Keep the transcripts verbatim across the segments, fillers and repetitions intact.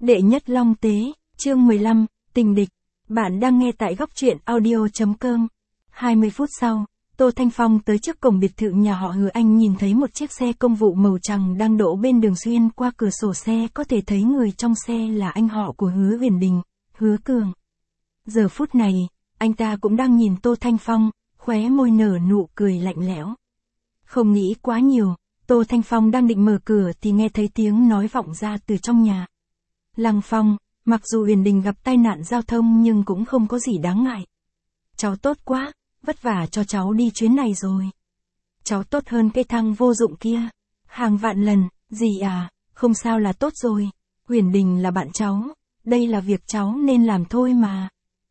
Đệ nhất Long Tế, chương mười lăm, tình địch. Bạn đang nghe tại góc truyện audio.com. hai mươi phút sau, Tô Thanh Phong tới trước cổng biệt thự nhà họ Hứa. Anh nhìn thấy một chiếc xe công vụ màu trắng đang đỗ bên đường, xuyên qua cửa sổ xe có thể thấy người trong xe là anh họ của Hứa Huyền Đình, Hứa Cường. Giờ phút này, anh ta cũng đang nhìn Tô Thanh Phong, khóe môi nở nụ cười lạnh lẽo. Không nghĩ quá nhiều, Tô Thanh Phong đang định mở cửa thì nghe thấy tiếng nói vọng ra từ trong nhà. Lăng Phong, mặc dù Huyền Đình gặp tai nạn giao thông nhưng cũng không có gì đáng ngại. Cháu tốt quá, vất vả cho cháu đi chuyến này rồi. Cháu tốt hơn cái thằng vô dụng kia. Hàng vạn lần, gì à, không sao là tốt rồi. Huyền Đình là bạn cháu, đây là việc cháu nên làm thôi mà.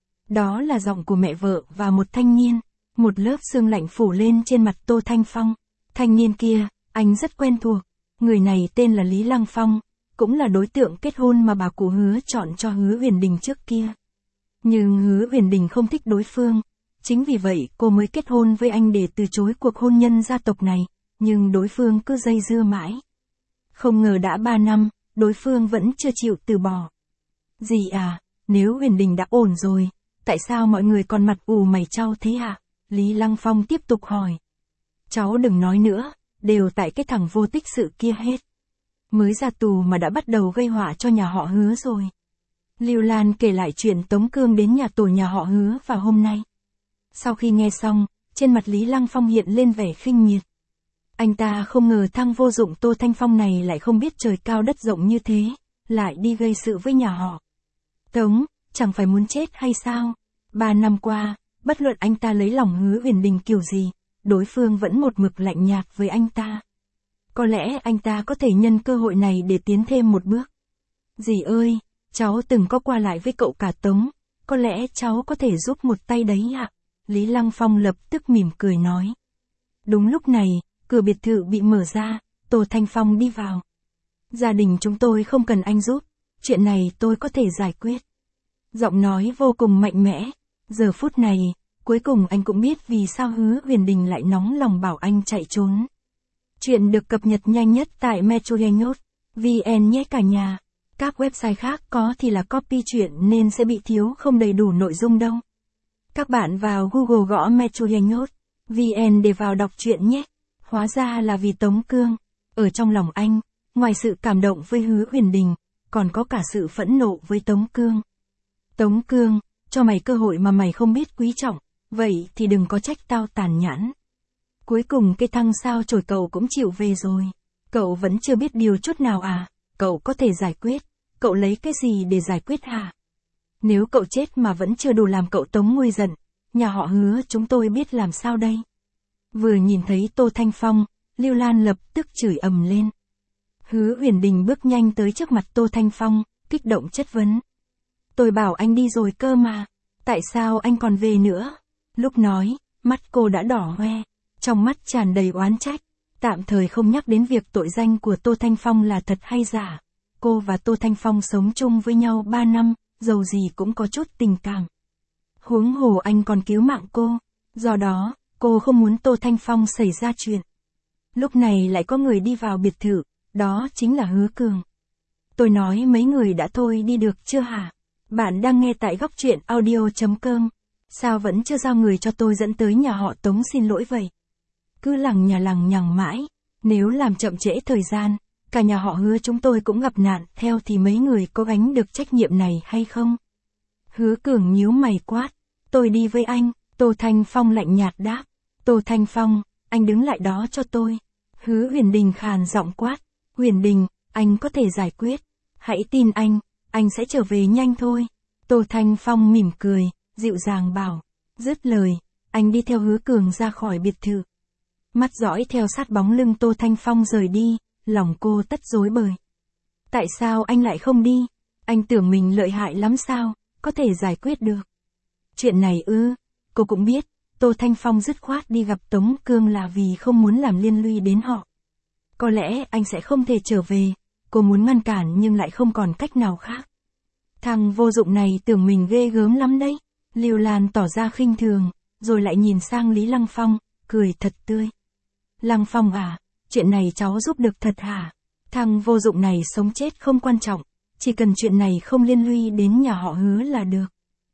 Đó là giọng của mẹ vợ và một thanh niên. Một lớp sương lạnh phủ lên trên mặt Tô Thanh Phong. Thanh niên kia, anh rất quen thuộc. Người này tên là Lý Lăng Phong, cũng là đối tượng kết hôn mà bà cụ Hứa chọn cho Hứa Huyền Đình trước kia. Nhưng Hứa Huyền Đình không thích đối phương. Chính vì vậy cô mới kết hôn với anh để từ chối cuộc hôn nhân gia tộc này, nhưng đối phương cứ dây dưa mãi. Không ngờ đã ba năm, đối phương vẫn chưa chịu từ bỏ. Gì à, nếu Huyền Đình đã ổn rồi, tại sao mọi người còn mặt ù mày chau thế hả? Lý Lăng Phong tiếp tục hỏi. Cháu đừng nói nữa, đều tại cái thằng vô tích sự kia hết. Mới ra tù mà đã bắt đầu gây họa cho nhà họ Hứa rồi. Lưu Lan kể lại chuyện Tống Cương đến nhà tù nhà họ Hứa vào hôm nay. Sau khi nghe xong, trên mặt Lý Lăng Phong hiện lên vẻ khinh miệt. Anh ta không ngờ thằng vô dụng Tô Thanh Phong này lại không biết trời cao đất rộng như thế, lại đi gây sự với nhà họ Tống, chẳng phải muốn chết hay sao? Ba năm qua, bất luận anh ta lấy lòng Hứa Huyền Đình kiểu gì, đối phương vẫn một mực lạnh nhạt với anh ta. Có lẽ anh ta có thể nhân cơ hội này để tiến thêm một bước. Dì ơi, cháu từng có qua lại với cậu cả Tống, có lẽ cháu có thể giúp một tay đấy ạ. Lý Lăng Phong lập tức mỉm cười nói. Đúng lúc này, cửa biệt thự bị mở ra, Tô Thanh Phong đi vào. Gia đình chúng tôi không cần anh giúp, chuyện này tôi có thể giải quyết. Giọng nói vô cùng mạnh mẽ. Giờ phút này, cuối cùng anh cũng biết vì sao Hứa Huyền Đình lại nóng lòng bảo anh chạy trốn. Chuyện được cập nhật nhanh nhất tại metroengot chấm vn nhé cả nhà. Các website khác có thì là copy chuyện nên sẽ bị thiếu không đầy đủ nội dung đâu. Các bạn vào Google gõ metroengot chấm vn để vào đọc truyện nhé. Hóa ra là vì Tống Cương. Ở trong lòng anh, ngoài sự cảm động với Hứa Huyền Đình, còn có cả sự phẫn nộ với Tống Cương. Tống Cương, cho mày cơ hội mà mày không biết quý trọng, vậy thì đừng có trách tao tàn nhẫn. Cuối cùng cái thằng sao chổi cậu cũng chịu về rồi. Cậu vẫn chưa biết điều chút nào à? Cậu có thể giải quyết. Cậu lấy cái gì để giải quyết hả? Nếu cậu chết mà vẫn chưa đủ làm cậu Tống nguôi giận, nhà họ Hứa chúng tôi biết làm sao đây? Vừa nhìn thấy Tô Thanh Phong, Lưu Lan lập tức chửi ầm lên. Hứa Huyền Đình bước nhanh tới trước mặt Tô Thanh Phong, kích động chất vấn. Tôi bảo anh đi rồi cơ mà, tại sao anh còn về nữa? Lúc nói, mắt cô đã đỏ hoe, trong mắt tràn đầy oán trách. Tạm thời không nhắc đến việc tội danh của Tô Thanh Phong là thật hay giả. Cô và Tô Thanh Phong sống chung với nhau ba năm, dầu gì cũng có chút tình cảm. Huống hồ anh còn cứu mạng cô, do đó, cô không muốn Tô Thanh Phong xảy ra chuyện. Lúc này lại có người đi vào biệt thự, đó chính là Hứa Cường. Tôi nói mấy người đã thôi đi được chưa hả? Bạn đang nghe tại góc truyện audio.com. Sao vẫn chưa giao người cho tôi dẫn tới nhà họ Tống xin lỗi vậy? Cứ lằng nhà lằng nhằng mãi, nếu làm chậm trễ thời gian, cả nhà họ Hứa chúng tôi cũng gặp nạn theo thì mấy người có gánh được trách nhiệm này hay không? Hứa Cường nhíu mày quát, tôi đi với anh. Tô Thanh Phong lạnh nhạt đáp, Tô Thanh Phong, anh đứng lại đó cho tôi. Hứa Huyền Đình khàn giọng quát, Huyền Đình, anh có thể giải quyết, hãy tin anh, anh sẽ trở về nhanh thôi. Tô Thanh Phong mỉm cười, dịu dàng bảo, dứt lời, anh đi theo Hứa Cường ra khỏi biệt thự. Mắt dõi theo sát bóng lưng Tô Thanh Phong rời đi, lòng cô tất rối bời. Tại sao anh lại không đi? Anh tưởng mình lợi hại lắm sao, có thể giải quyết được. Chuyện này ư, cô cũng biết, Tô Thanh Phong dứt khoát đi gặp Tống Cương là vì không muốn làm liên lụy đến họ. Có lẽ anh sẽ không thể trở về, cô muốn ngăn cản nhưng lại không còn cách nào khác. Thằng vô dụng này tưởng mình ghê gớm lắm đấy. Lưu Lan tỏ ra khinh thường, rồi lại nhìn sang Lý Lăng Phong, cười thật tươi. Lăng Phong à, chuyện này cháu giúp được thật hả? Thằng vô dụng này sống chết không quan trọng, chỉ cần chuyện này không liên lụy đến nhà họ Hứa là được.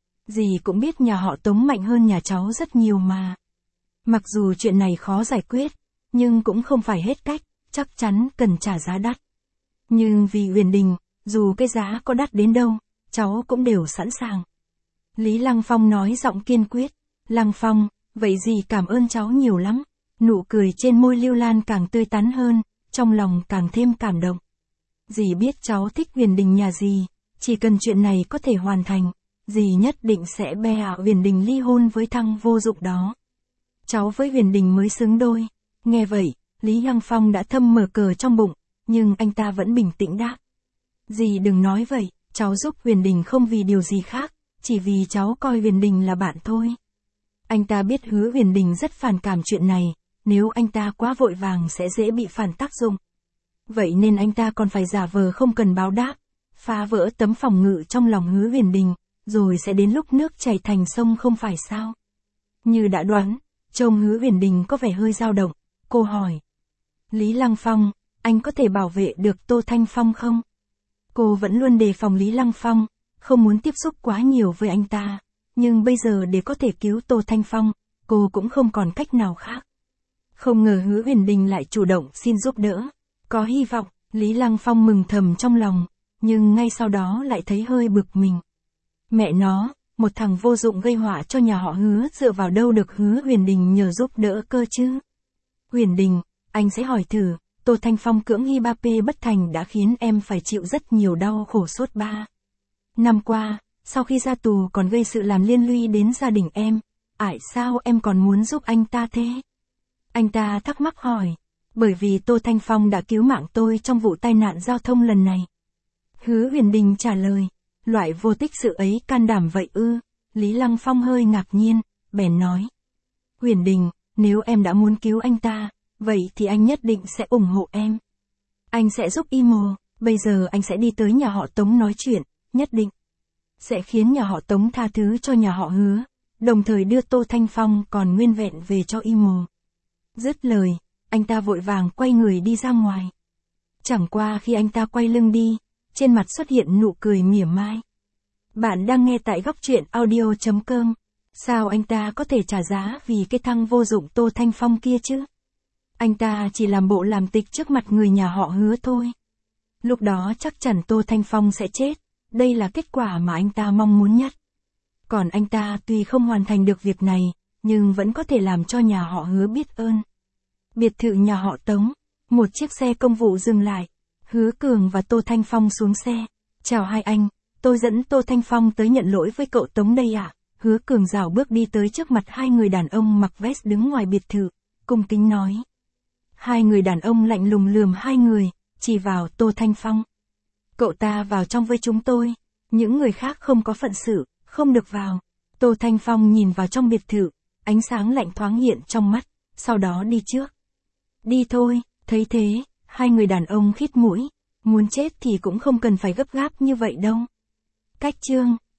Dì cũng biết nhà họ Tống mạnh hơn nhà cháu rất nhiều mà. Mặc dù chuyện này khó giải quyết, nhưng cũng không phải hết cách, chắc chắn cần trả giá đắt. Nhưng vì Huyền Đình, dù cái giá có đắt đến đâu, cháu cũng đều sẵn sàng. Lý Lăng Phong nói giọng kiên quyết. Lăng Phong, vậy dì cảm ơn cháu nhiều lắm. Nụ cười trên môi Lưu Lan càng tươi tắn hơn, trong lòng càng thêm cảm động. Dì biết cháu thích Huyền Đình nhà dì, chỉ cần chuyện này có thể hoàn thành, dì nhất định sẽ bê ảo Huyền Đình ly hôn với thằng vô dụng đó. Cháu với Huyền Đình mới xứng đôi. Nghe vậy, Lý Lăng Phong đã thầm mở cờ trong bụng, nhưng anh ta vẫn bình tĩnh đáp. Dì đừng nói vậy, cháu giúp Huyền Đình không vì điều gì khác, chỉ vì cháu coi Huyền Đình là bạn thôi. Anh ta biết Hứa Huyền Đình rất phản cảm chuyện này, nếu anh ta quá vội vàng sẽ dễ bị phản tác dụng. Vậy nên anh ta còn phải giả vờ không cần báo đáp, phá vỡ tấm phòng ngự trong lòng Hứa Huyền Đình, rồi sẽ đến lúc nước chảy thành sông không phải sao. Như đã đoán, trông Hứa Huyền Đình có vẻ hơi dao động, cô hỏi. Lý Lăng Phong, anh có thể bảo vệ được Tô Thanh Phong không? Cô vẫn luôn đề phòng Lý Lăng Phong, không muốn tiếp xúc quá nhiều với anh ta, nhưng bây giờ để có thể cứu Tô Thanh Phong, cô cũng không còn cách nào khác. Không ngờ Hứa Huyền Đình lại chủ động xin giúp đỡ. Có hy vọng, Lý Lăng Phong mừng thầm trong lòng, nhưng ngay sau đó lại thấy hơi bực mình. Mẹ nó, một thằng vô dụng gây họa cho nhà họ Hứa dựa vào đâu được Hứa Huyền Đình nhờ giúp đỡ cơ chứ? Huyền Đình, anh sẽ hỏi thử, Tô Thanh Phong cưỡng hi ba pê bất thành đã khiến em phải chịu rất nhiều đau khổ suốt ba năm qua, sau khi ra tù còn gây sự làm liên lụy đến gia đình em, ải sao em còn muốn giúp anh ta thế? Anh ta thắc mắc hỏi. Bởi vì Tô Thanh Phong đã cứu mạng tôi trong vụ tai nạn giao thông lần này. Hứa Huyền Đình trả lời. Loại vô tích sự ấy can đảm vậy ư? Lý Lăng Phong hơi ngạc nhiên, bèn nói. Huyền Đình, nếu em đã muốn cứu anh ta, vậy thì anh nhất định sẽ ủng hộ em. Anh sẽ giúp Imo, bây giờ anh sẽ đi tới nhà họ Tống nói chuyện, nhất định sẽ khiến nhà họ Tống tha thứ cho nhà họ Hứa, đồng thời đưa Tô Thanh Phong còn nguyên vẹn về cho Imo. Dứt lời, anh ta vội vàng quay người đi ra ngoài. Chẳng qua khi anh ta quay lưng đi, trên mặt xuất hiện nụ cười mỉa mai. Bạn đang nghe tại góc truyện audio chấm com. Sao anh ta có thể trả giá vì cái thằng vô dụng Tô Thanh Phong kia chứ? Anh ta chỉ làm bộ làm tịch trước mặt người nhà họ Hứa thôi. Lúc đó chắc chắn Tô Thanh Phong sẽ chết, đây là kết quả mà anh ta mong muốn nhất. Còn anh ta tuy không hoàn thành được việc này, nhưng vẫn có thể làm cho nhà họ Hứa biết ơn. Biệt thự nhà họ Tống, một chiếc xe công vụ dừng lại. Hứa Cường và Tô Thanh Phong xuống xe. Chào hai anh, tôi dẫn Tô Thanh Phong tới nhận lỗi với cậu Tống đây ạ. À? Hứa Cường rảo bước đi tới trước mặt hai người đàn ông mặc vest đứng ngoài biệt thự, cung kính nói. Hai người đàn ông lạnh lùng lườm hai người, chỉ vào Tô Thanh Phong. Cậu ta vào trong với chúng tôi, những người khác không có phận sự, không được vào. Tô Thanh Phong nhìn vào trong biệt thự, ánh sáng lạnh thoáng hiện trong mắt, sau đó đi trước. Đi thôi, thấy thế, hai người đàn ông khít mũi, muốn chết thì cũng không cần phải gấp gáp như vậy đâu. Cách chương